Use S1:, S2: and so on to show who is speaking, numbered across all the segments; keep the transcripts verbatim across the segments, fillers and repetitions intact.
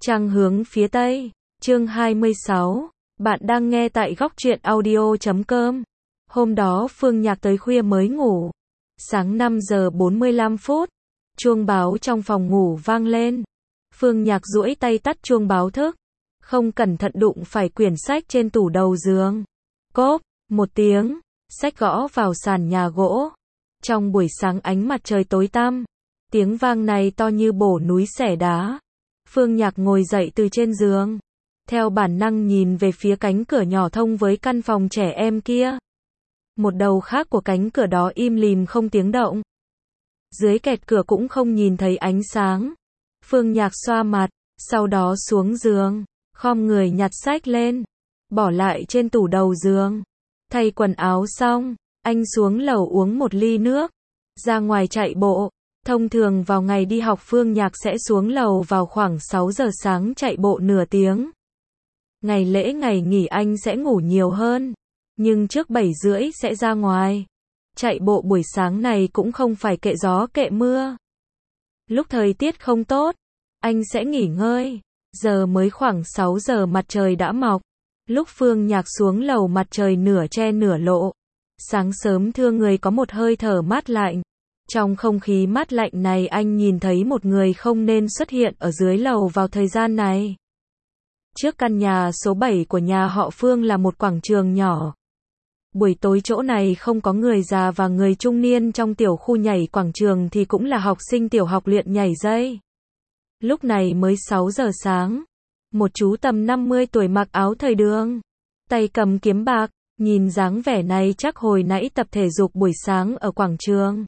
S1: Trăng hướng phía Tây, chương hai mươi sáu. Bạn đang nghe tại góc truyện audio chấm com. Hôm đó Phương Nhạc tới khuya mới ngủ. Sáng năm giờ bốn mươi lăm phút, chuông báo trong phòng ngủ vang lên. Phương Nhạc duỗi tay tắt chuông báo thức, không cẩn thận đụng phải quyển sách trên tủ đầu giường. Cốp, một tiếng, sách gõ vào sàn nhà gỗ. Trong buổi sáng ánh mặt trời tối tăm, tiếng vang này to như bổ núi xẻ đá. Phương Nhạc ngồi dậy từ trên giường, theo bản năng nhìn về phía cánh cửa nhỏ thông với căn phòng trẻ em kia. Một đầu khác của cánh cửa đó im lìm không tiếng động. Dưới kẹt cửa cũng không nhìn thấy ánh sáng. Phương Nhạc xoa mặt, sau đó xuống giường, khom người nhặt sách lên, bỏ lại trên tủ đầu giường. Thay quần áo xong, anh xuống lầu uống một ly nước, ra ngoài chạy bộ. Thông thường vào ngày đi học Phương Nhạc sẽ xuống lầu vào khoảng sáu giờ sáng chạy bộ nửa tiếng. Ngày lễ ngày nghỉ anh sẽ ngủ nhiều hơn, nhưng trước bảy rưỡi sẽ ra ngoài. Chạy bộ buổi sáng này cũng không phải kệ gió kệ mưa. Lúc thời tiết không tốt, anh sẽ nghỉ ngơi. Giờ mới khoảng sáu giờ mặt trời đã mọc. Lúc Phương Nhạc xuống lầu mặt trời nửa che nửa lộ. Sáng sớm thưa người có một hơi thở mát lạnh. Trong không khí mát lạnh này anh nhìn thấy một người không nên xuất hiện ở dưới lầu vào thời gian này. Trước căn nhà số bảy của nhà họ Phương là một quảng trường nhỏ. Buổi tối chỗ này không có người già và người trung niên trong tiểu khu nhảy quảng trường thì cũng là học sinh tiểu học luyện nhảy dây. Lúc này mới sáu giờ sáng. Một chú tầm năm mươi tuổi mặc áo thời đường, tay cầm kiếm bạc, nhìn dáng vẻ này chắc hồi nãy tập thể dục buổi sáng ở quảng trường.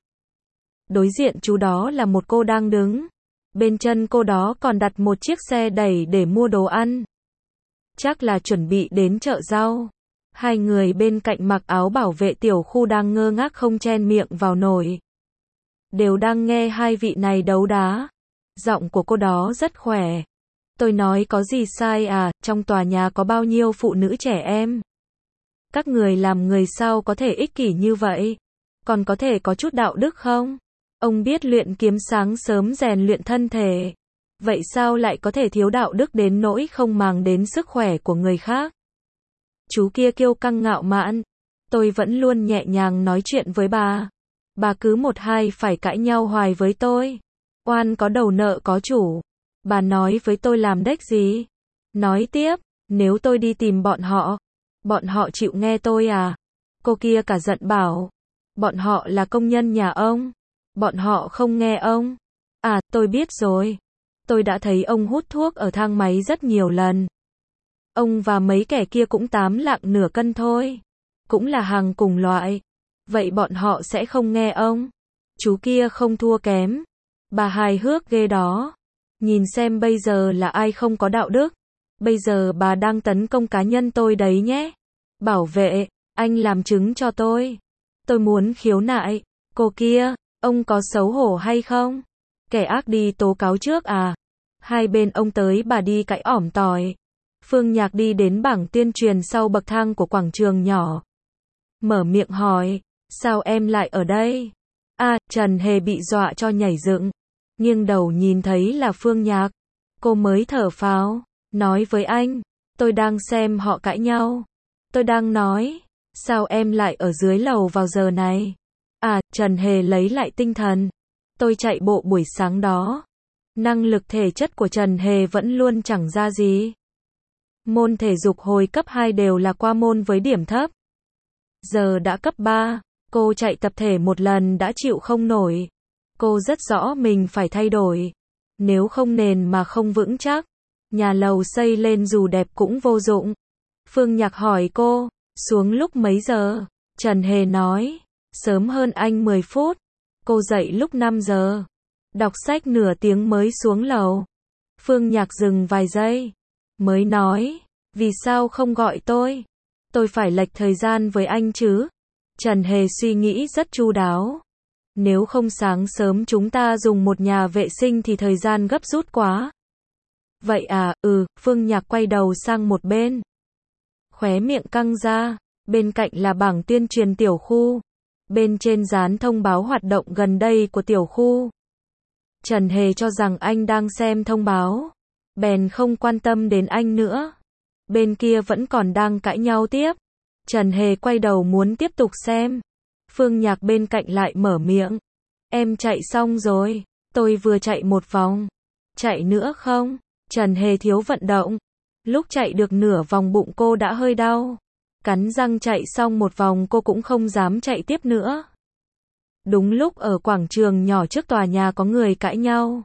S1: Đối diện chú đó là một cô đang đứng. Bên chân cô đó còn đặt một chiếc xe đẩy để mua đồ ăn. Chắc là chuẩn bị đến chợ rau. Hai người bên cạnh mặc áo bảo vệ tiểu khu đang ngơ ngác không chen miệng vào nổi. Đều đang nghe hai vị này đấu đá. Giọng của cô đó rất khỏe. Tôi nói có gì sai à, trong tòa nhà có bao nhiêu phụ nữ trẻ em. Các người làm người sao có thể ích kỷ như vậy? Còn có thể có chút đạo đức không? Ông biết luyện kiếm sáng sớm rèn luyện thân thể. Vậy sao lại có thể thiếu đạo đức đến nỗi không màng đến sức khỏe của người khác? Chú kia kiêu căng ngạo mạn. Tôi vẫn luôn nhẹ nhàng nói chuyện với bà. Bà cứ một hai phải cãi nhau hoài với tôi. Oan có đầu nợ có chủ. Bà nói với tôi làm đếch gì? Nói tiếp, nếu tôi đi tìm bọn họ, bọn họ chịu nghe tôi à? Cô kia cả giận bảo, bọn họ là công nhân nhà ông. Bọn họ không nghe ông. À, tôi biết rồi. Tôi đã thấy ông hút thuốc ở thang máy rất nhiều lần. Ông và mấy kẻ kia cũng tám lạng nửa cân thôi. Cũng là hàng cùng loại. Vậy bọn họ sẽ không nghe ông. Chú kia không thua kém. Bà hài hước ghê đó. Nhìn xem bây giờ là ai không có đạo đức. Bây giờ bà đang tấn công cá nhân tôi đấy nhé. Bảo vệ, anh làm chứng cho tôi. Tôi muốn khiếu nại. Cô kia, ông có xấu hổ hay không? Kẻ ác đi tố cáo trước à? Hai bên ông tới bà đi cãi ỏm tỏi. Phương Nhạc đi đến bảng tuyên truyền sau bậc thang của quảng trường nhỏ. Mở miệng hỏi, sao em lại ở đây? À, Trần Hề bị dọa cho nhảy dựng. Nghiêng đầu nhìn thấy là Phương Nhạc. Cô mới thở phào, nói với anh, tôi đang xem họ cãi nhau. Tôi đang nói, sao em lại ở dưới lầu vào giờ này? À, Trần Hề lấy lại tinh thần. Tôi chạy bộ buổi sáng đó. Năng lực thể chất của Trần Hề vẫn luôn chẳng ra gì. Môn thể dục hồi cấp hai đều là qua môn với điểm thấp. Giờ đã cấp ba, cô chạy tập thể một lần đã chịu không nổi. Cô rất rõ mình phải thay đổi. Nếu không nền mà không vững chắc, nhà lầu xây lên dù đẹp cũng vô dụng. Phương Nhạc hỏi cô, xuống lúc mấy giờ? Trần Hề nói, sớm hơn anh mười phút. Cô dậy lúc năm giờ. Đọc sách nửa tiếng mới xuống lầu. Phương Nhạc dừng vài giây. Mới nói, vì sao không gọi tôi? Tôi phải lệch thời gian với anh chứ? Trần Hề suy nghĩ rất chu đáo. Nếu không sáng sớm chúng ta dùng một nhà vệ sinh thì thời gian gấp rút quá. Vậy à, ừ, Phương Nhạc quay đầu sang một bên. Khóe miệng căng ra, bên cạnh là bảng tuyên truyền tiểu khu. Bên trên dán thông báo hoạt động gần đây của tiểu khu. Trần Hề cho rằng anh đang xem thông báo. bèn không quan tâm đến anh nữa. Bên kia vẫn còn đang cãi nhau tiếp. Trần Hề quay đầu muốn tiếp tục xem. Phương Nhạc bên cạnh lại mở miệng. Em chạy xong rồi, tôi vừa chạy một vòng. Chạy nữa không? Trần Hề thiếu vận động. Lúc chạy được nửa vòng bụng cô đã hơi đau. Cắn răng chạy xong một vòng cô cũng không dám chạy tiếp nữa. Đúng lúc ở quảng trường nhỏ trước tòa nhà có người cãi nhau.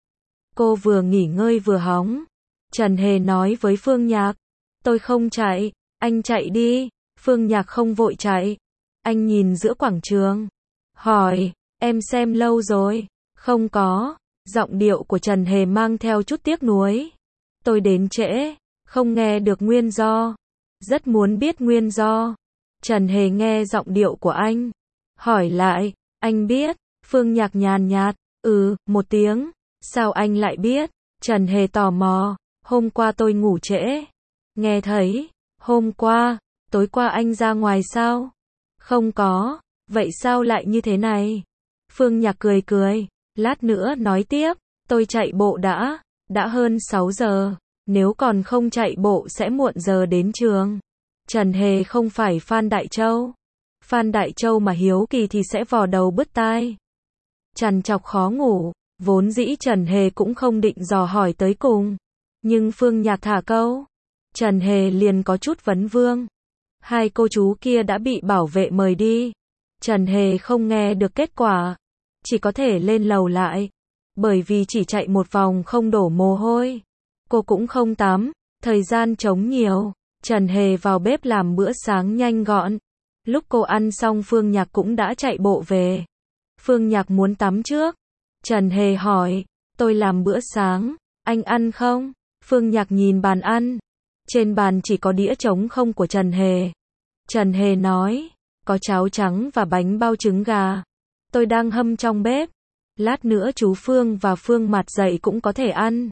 S1: Cô vừa nghỉ ngơi vừa hóng. Trần Hề nói với Phương Nhạc. Tôi không chạy, anh chạy đi. Phương Nhạc không vội chạy. Anh nhìn giữa quảng trường. Hỏi, em xem lâu rồi? Không có. Giọng điệu của Trần Hề mang theo chút tiếc nuối. Tôi đến trễ, không nghe được nguyên do. Rất muốn biết nguyên do. Trần Hề nghe giọng điệu của anh. Hỏi lại, anh biết? Phương Nhạc nhàn nhạt, ừ, một tiếng. Sao anh lại biết? Trần Hề tò mò, hôm qua tôi ngủ trễ. Nghe thấy, hôm qua, tối qua anh ra ngoài sao? Không có, vậy sao lại như thế này? Phương Nhạc cười cười, lát nữa nói tiếp, tôi chạy bộ đã, đã hơn sáu giờ, nếu còn không chạy bộ sẽ muộn giờ đến trường. Trần Hề không phải Phan Đại Châu. Phan Đại Châu mà hiếu kỳ thì sẽ vò đầu bứt tai. Trằn trọc khó ngủ, vốn dĩ Trần Hề cũng không định dò hỏi tới cùng. Nhưng Phương Nhạc thả câu. Trần Hề liền có chút vấn vương. Hai cô chú kia đã bị bảo vệ mời đi. Trần Hề không nghe được kết quả. Chỉ có thể lên lầu lại. Bởi vì chỉ chạy một vòng không đổ mồ hôi. Cô cũng không tắm. Thời gian trống nhiều. Trần Hề vào bếp làm bữa sáng nhanh gọn. Lúc cô ăn xong Phương Nhạc cũng đã chạy bộ về. Phương Nhạc muốn tắm trước. Trần Hề hỏi. Tôi làm bữa sáng. Anh ăn không? Phương Nhạc nhìn bàn ăn. Trên bàn chỉ có đĩa trống không của Trần Hề. Trần Hề nói. Có cháo trắng và bánh bao trứng gà. Tôi đang hâm trong bếp. Lát nữa chú Phương và Phương Mặt dậy cũng có thể ăn.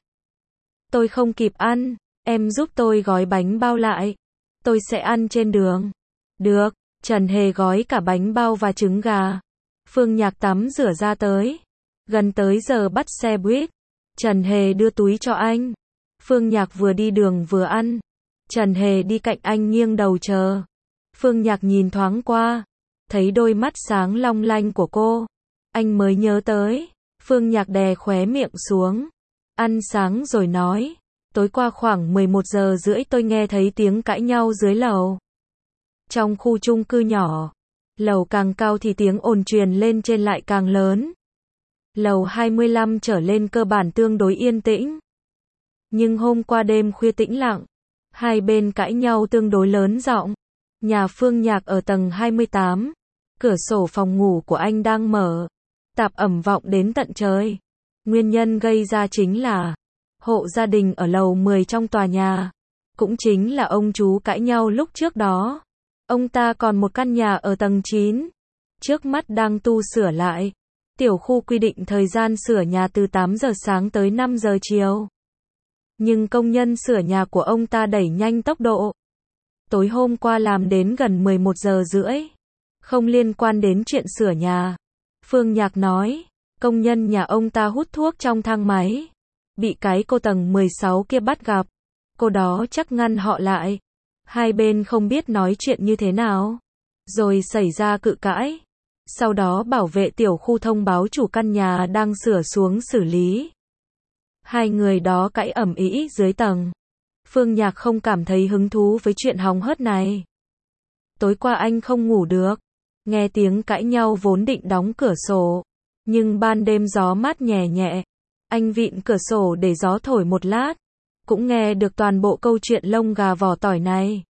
S1: Tôi không kịp ăn. Em giúp tôi gói bánh bao lại. Tôi sẽ ăn trên đường. Được. Trần Hề gói cả bánh bao và trứng gà. Phương Nhạc tắm rửa ra tới. Gần tới giờ bắt xe buýt. Trần Hề đưa túi cho anh. Phương Nhạc vừa đi đường vừa ăn. Trần Hề đi cạnh anh nghiêng đầu chờ. Phương Nhạc nhìn thoáng qua. Thấy đôi mắt sáng long lanh của cô. Anh mới nhớ tới. Phương Nhạc đè khóe miệng xuống. Ăn sáng rồi nói. Tối qua khoảng mười một giờ rưỡi tôi nghe thấy tiếng cãi nhau dưới lầu. Trong khu chung cư nhỏ. Lầu càng cao thì tiếng ồn truyền lên trên lại càng lớn. Lầu hai mươi lăm trở lên cơ bản tương đối yên tĩnh. Nhưng hôm qua đêm khuya tĩnh lặng. Hai bên cãi nhau tương đối lớn giọng. Nhà Phương Nhạc ở tầng hai mươi tám. Cửa sổ phòng ngủ của anh đang mở. Tạp ẩm vọng đến tận trời. Nguyên nhân gây ra chính là hộ gia đình ở lầu mười trong tòa nhà. Cũng chính là ông chú cãi nhau lúc trước đó. Ông ta còn một căn nhà ở tầng chín. Trước mắt đang tu sửa lại. Tiểu khu quy định thời gian sửa nhà từ tám giờ sáng tới năm giờ chiều. Nhưng công nhân sửa nhà của ông ta đẩy nhanh tốc độ. Tối hôm qua làm đến gần mười một giờ rưỡi. Không liên quan đến chuyện sửa nhà. Phương Nhạc nói, công nhân nhà ông ta hút thuốc trong thang máy. Bị cái cô tầng mười sáu kia bắt gặp. Cô đó chắc ngăn họ lại. Hai bên không biết nói chuyện như thế nào. Rồi xảy ra cự cãi. Sau đó bảo vệ tiểu khu thông báo chủ căn nhà đang sửa xuống xử lý. Hai người đó cãi ầm ĩ dưới tầng. Phương Nhạc không cảm thấy hứng thú với chuyện hóng hớt này. Tối qua anh không ngủ được. Nghe tiếng cãi nhau vốn định đóng cửa sổ. Nhưng ban đêm gió mát nhẹ nhẹ. Anh vịn cửa sổ để gió thổi một lát. Cũng nghe được toàn bộ câu chuyện lông gà vỏ tỏi này.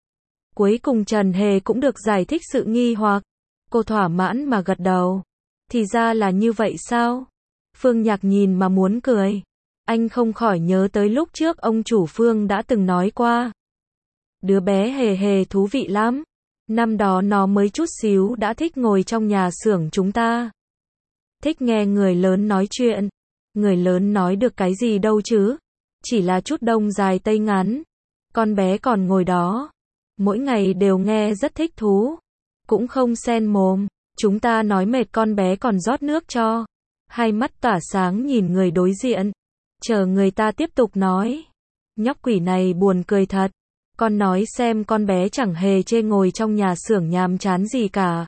S1: Cuối cùng Trần Hề cũng được giải thích sự nghi hoặc. Cô thỏa mãn mà gật đầu. Thì ra là như vậy sao? Phương Nhạc nhìn mà muốn cười. Anh không khỏi nhớ tới lúc trước ông chủ Phương đã từng nói qua. Đứa bé Hề Hề thú vị lắm. Năm đó nó mới chút xíu đã thích ngồi trong nhà xưởng chúng ta. Thích nghe người lớn nói chuyện. Người lớn nói được cái gì đâu chứ. Chỉ là chút đông dài tây ngắn. Con bé còn ngồi đó. Mỗi ngày đều nghe rất thích thú. Cũng không sen mồm. Chúng ta nói mệt con bé còn rót nước cho. Hai mắt tỏa sáng nhìn người đối diện. Chờ người ta tiếp tục nói. Nhóc quỷ này buồn cười thật. Con nói xem con bé chẳng hề chê ngồi trong nhà xưởng nhàm chán gì cả.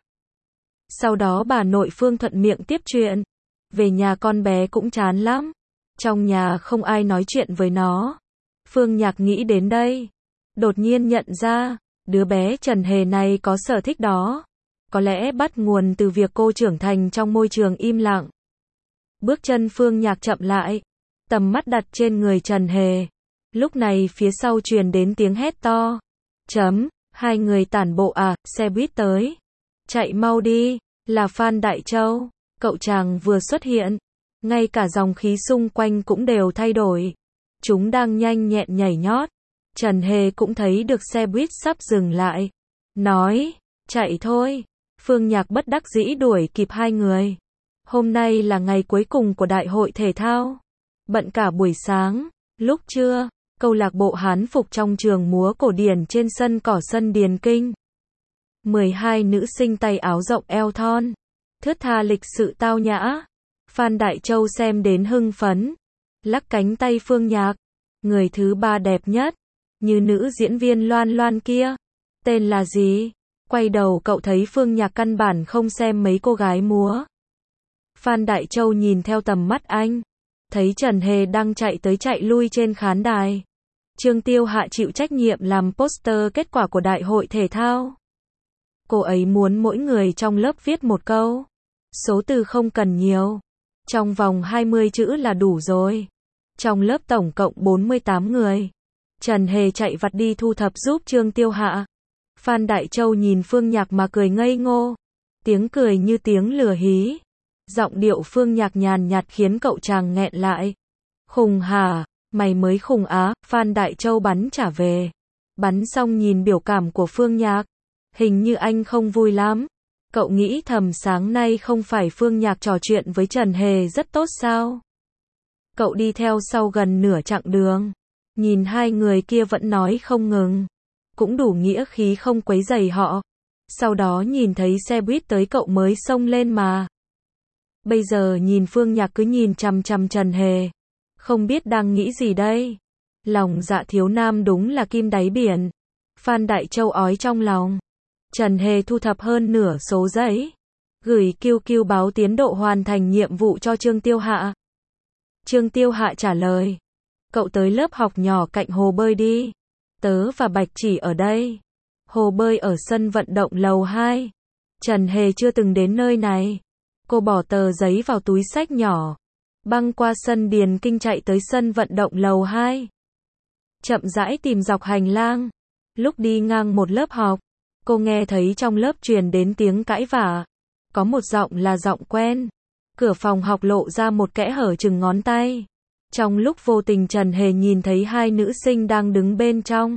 S1: Sau đó bà nội Phương thuận miệng tiếp chuyện. Về nhà con bé cũng chán lắm. Trong nhà không ai nói chuyện với nó. Phương Nhạc nghĩ đến đây. Đột nhiên nhận ra, đứa bé Trần Hề này có sở thích đó. Có lẽ bắt nguồn từ việc cô trưởng thành trong môi trường im lặng. Bước chân Phương Nhạc chậm lại. Tầm mắt đặt trên người Trần Hề. Lúc này phía sau truyền đến tiếng hét to. Chấm, hai người tản bộ à, xe buýt tới. Chạy mau đi, là Phan Đại Châu. Cậu chàng vừa xuất hiện. Ngay cả dòng khí xung quanh cũng đều thay đổi. Chúng đang nhanh nhẹn nhảy nhót. Trần Hề cũng thấy được xe buýt sắp dừng lại. Nói, chạy thôi. Phương Nhạc bất đắc dĩ đuổi kịp hai người. Hôm nay là ngày cuối cùng của đại hội thể thao. Bận cả buổi sáng. Lúc trưa, câu lạc bộ Hán phục trong trường múa cổ điển trên sân cỏ sân Điền Kinh. mười hai nữ sinh tay áo rộng eo thon. Thướt tha lịch sự tao nhã. Phan Đại Châu xem đến hưng phấn. Lắc cánh tay Phương Nhạc. Người thứ ba đẹp nhất. Như nữ diễn viên Loan Loan kia. Tên là gì? Quay đầu cậu thấy Phương Nhạc căn bản không xem mấy cô gái múa. Phan Đại Châu nhìn theo tầm mắt anh. Thấy Trần Hề đang chạy tới chạy lui trên khán đài. Trương Tiêu Hạ chịu trách nhiệm làm poster kết quả của đại hội thể thao. Cô ấy muốn mỗi người trong lớp viết một câu. Số từ không cần nhiều. Trong vòng hai mươi chữ là đủ rồi. Trong lớp tổng cộng bốn mươi tám người. Trần Hề chạy vặt đi thu thập giúp Trương Tiêu Hạ. Phan Đại Châu nhìn Phương Nhạc mà cười ngây ngô. Tiếng cười như tiếng lừa hí. Giọng điệu Phương Nhạc nhàn nhạt khiến cậu chàng nghẹn lại. Khùng hả, mày mới khùng á, Phan Đại Châu bắn trả về. Bắn xong nhìn biểu cảm của Phương Nhạc. Hình như anh không vui lắm. Cậu nghĩ thầm sáng nay không phải Phương Nhạc trò chuyện với Trần Hề rất tốt sao? Cậu đi theo sau gần nửa chặng đường. Nhìn hai người kia vẫn nói không ngừng. Cũng đủ nghĩa khí không quấy rầy họ. Sau đó nhìn thấy xe buýt tới cậu mới xông lên mà. Bây giờ nhìn Phương Nhạc cứ nhìn chằm chằm Trần Hề. Không biết đang nghĩ gì đây. Lòng dạ thiếu nam đúng là kim đáy biển. Phan Đại Châu ói trong lòng. Trần Hề thu thập hơn nửa số giấy. Gửi Q Q báo tiến độ hoàn thành nhiệm vụ cho Trương Tiêu Hạ. Trương Tiêu Hạ trả lời. Cậu tới lớp học nhỏ cạnh hồ bơi đi. Tớ và Bạch Chỉ ở đây. Hồ bơi ở sân vận động lầu hai. Trần Hề chưa từng đến nơi này. Cô bỏ tờ giấy vào túi xách nhỏ. Băng qua sân Điền Kinh chạy tới sân vận động lầu hai. Chậm rãi tìm dọc hành lang. Lúc đi ngang một lớp học, cô nghe thấy trong lớp truyền đến tiếng cãi vã. Có một giọng là giọng quen. Cửa phòng học lộ ra một kẽ hở chừng ngón tay. Trong lúc vô tình Trần Hề nhìn thấy hai nữ sinh đang đứng bên trong.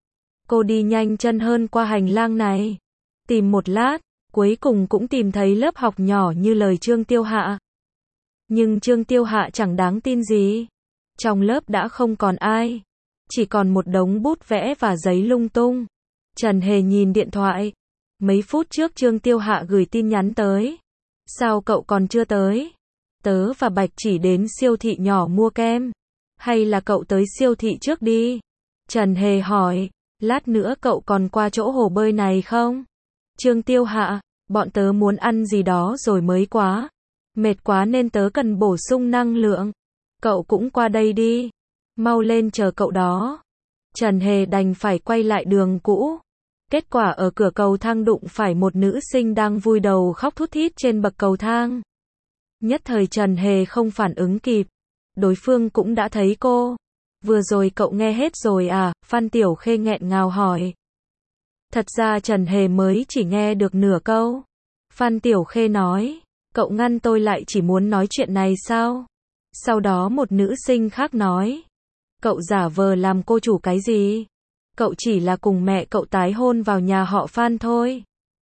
S1: Cô đi nhanh chân hơn qua hành lang này. Tìm một lát, cuối cùng cũng tìm thấy lớp học nhỏ như lời Trương Tiêu Hạ. Nhưng Trương Tiêu Hạ chẳng đáng tin gì. Trong lớp đã không còn ai. Chỉ còn một đống bút vẽ và giấy lung tung. Trần Hề nhìn điện thoại. Mấy phút trước Trương Tiêu Hạ gửi tin nhắn tới. Sao cậu còn chưa tới? Tớ và Bạch Chỉ đến siêu thị nhỏ mua kem. Hay là cậu tới siêu thị trước đi? Trần Hề hỏi. Lát nữa cậu còn qua chỗ hồ bơi này không? Trương Tiêu Hạ. Bọn tớ muốn ăn gì đó rồi mới quá. Mệt quá nên tớ cần bổ sung năng lượng. Cậu cũng qua đây đi. Mau lên chờ cậu đó. Trần Hề đành phải quay lại đường cũ. Kết quả ở cửa cầu thang đụng phải một nữ sinh đang vui đầu khóc thút thít trên bậc cầu thang. Nhất thời Trần Hề không phản ứng kịp. Đối phương cũng đã thấy cô. Vừa rồi cậu nghe hết rồi à? Phan Tiểu Khê nghẹn ngào hỏi. Thật ra Trần Hề mới chỉ nghe được nửa câu. Phan Tiểu Khê nói. Cậu ngăn tôi lại chỉ muốn nói chuyện này sao? Sau đó một nữ sinh khác nói. Cậu giả vờ làm cô chủ cái gì? Cậu chỉ là cùng mẹ cậu tái hôn vào nhà họ Phan thôi.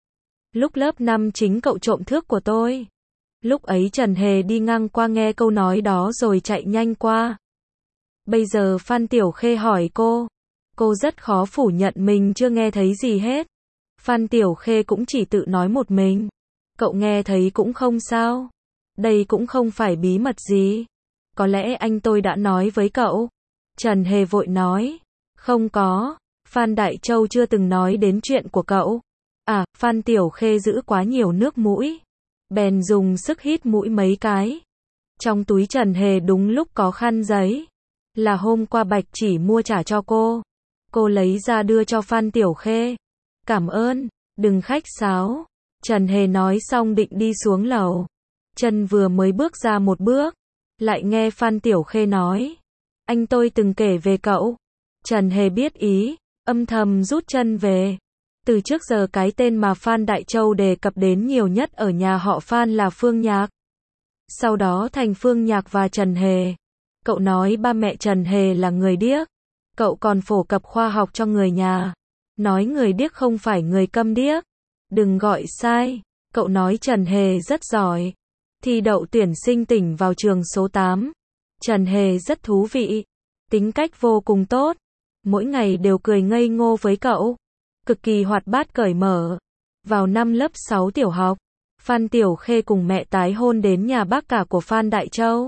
S1: Lúc lớp năm chính cậu trộm thước của tôi. Lúc ấy Trần Hề đi ngang qua nghe câu nói đó rồi chạy nhanh qua. Bây giờ Phan Tiểu Khê hỏi cô. Cô rất khó phủ nhận mình chưa nghe thấy gì hết. Phan Tiểu Khê cũng chỉ tự nói một mình. Cậu nghe thấy cũng không sao. Đây cũng không phải bí mật gì. có lẽ anh tôi đã nói với cậu. Trần Hề vội nói. Không có, Phan Đại Châu chưa từng nói đến chuyện của cậu. À, Phan Tiểu Khê giữ quá nhiều nước mũi. Bèn dùng sức hít mũi mấy cái. Trong túi Trần Hề đúng lúc có khăn giấy. Là hôm qua Bạch Chỉ mua trả cho cô. Cô lấy ra đưa cho Phan Tiểu Khê. Cảm ơn, đừng khách sáo. Trần Hề nói xong định đi xuống lầu. Chân vừa mới bước ra một bước. Lại nghe Phan Tiểu Khê nói. Anh tôi từng kể về cậu. Trần Hề biết ý, âm thầm rút chân về. Từ trước giờ cái tên mà Phan Đại Châu đề cập đến nhiều nhất ở nhà họ Phan là Phương Nhạc. Sau đó thành Phương Nhạc và Trần Hề. Cậu nói ba mẹ Trần Hề là người điếc. Cậu còn phổ cập khoa học cho người nhà. Nói người điếc không phải người câm điếc. Đừng gọi sai. Cậu nói Trần Hề rất giỏi. Thi đậu tuyển sinh tỉnh vào trường số tám. Trần Hề rất thú vị. Tính cách vô cùng tốt. Mỗi ngày đều cười ngây ngô với cậu. Cực kỳ hoạt bát cởi mở. Vào năm lớp sáu tiểu học, Phan Tiểu Khê cùng mẹ tái hôn đến nhà bác cả của Phan Đại Châu.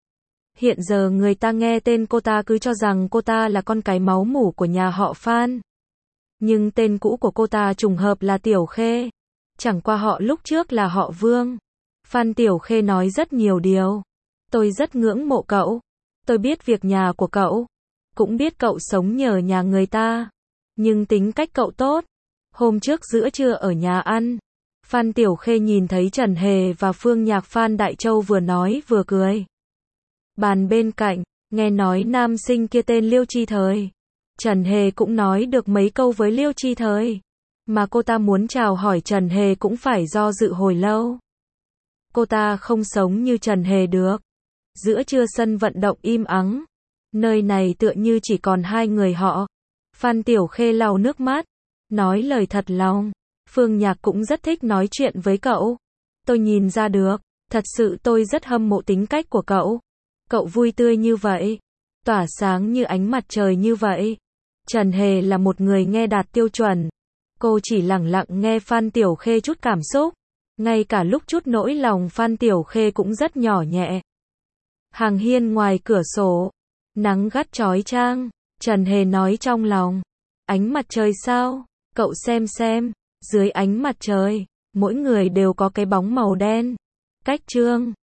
S1: Hiện giờ người ta nghe tên cô ta cứ cho rằng cô ta là con cái máu mủ của nhà họ Phan. Nhưng tên cũ của cô ta trùng hợp là Tiểu Khê. Chẳng qua họ lúc trước là họ Vương. Phan Tiểu Khê nói rất nhiều điều. Tôi rất ngưỡng mộ cậu. Tôi biết việc nhà của cậu. Cũng biết cậu sống nhờ nhà người ta. Nhưng tính cách cậu tốt. Hôm trước giữa trưa ở nhà ăn, Phan Tiểu Khê nhìn thấy Trần Hề và Phương Nhạc. Phan Đại Châu vừa nói vừa cười. Bàn bên cạnh, nghe nói nam sinh kia tên Liêu Chi Thời. Trần Hề cũng nói được mấy câu với Liêu Chi Thời. Mà cô ta muốn chào hỏi Trần Hề cũng phải do dự hồi lâu. Cô ta không sống như Trần Hề được. Giữa trưa sân vận động im ắng. Nơi này tựa như chỉ còn hai người họ. Phan Tiểu Khê lau nước mắt. Nói lời thật lòng. Phương Nhạc cũng rất thích nói chuyện với cậu. Tôi nhìn ra được. Thật sự tôi rất hâm mộ tính cách của cậu. Cậu vui tươi như vậy. Tỏa sáng như ánh mặt trời như vậy. Trần Hề là một người nghe đạt tiêu chuẩn. Cô chỉ lặng lặng nghe Phan Tiểu Khê chút cảm xúc. Ngay cả lúc chút nỗi lòng Phan Tiểu Khê cũng rất nhỏ nhẹ. Hàng hiên ngoài cửa sổ. Nắng gắt chói chang. Trần Hề nói trong lòng. Ánh mặt trời sao? Cậu xem xem. Dưới ánh mặt trời, mỗi người đều có cái bóng màu đen. Cách chương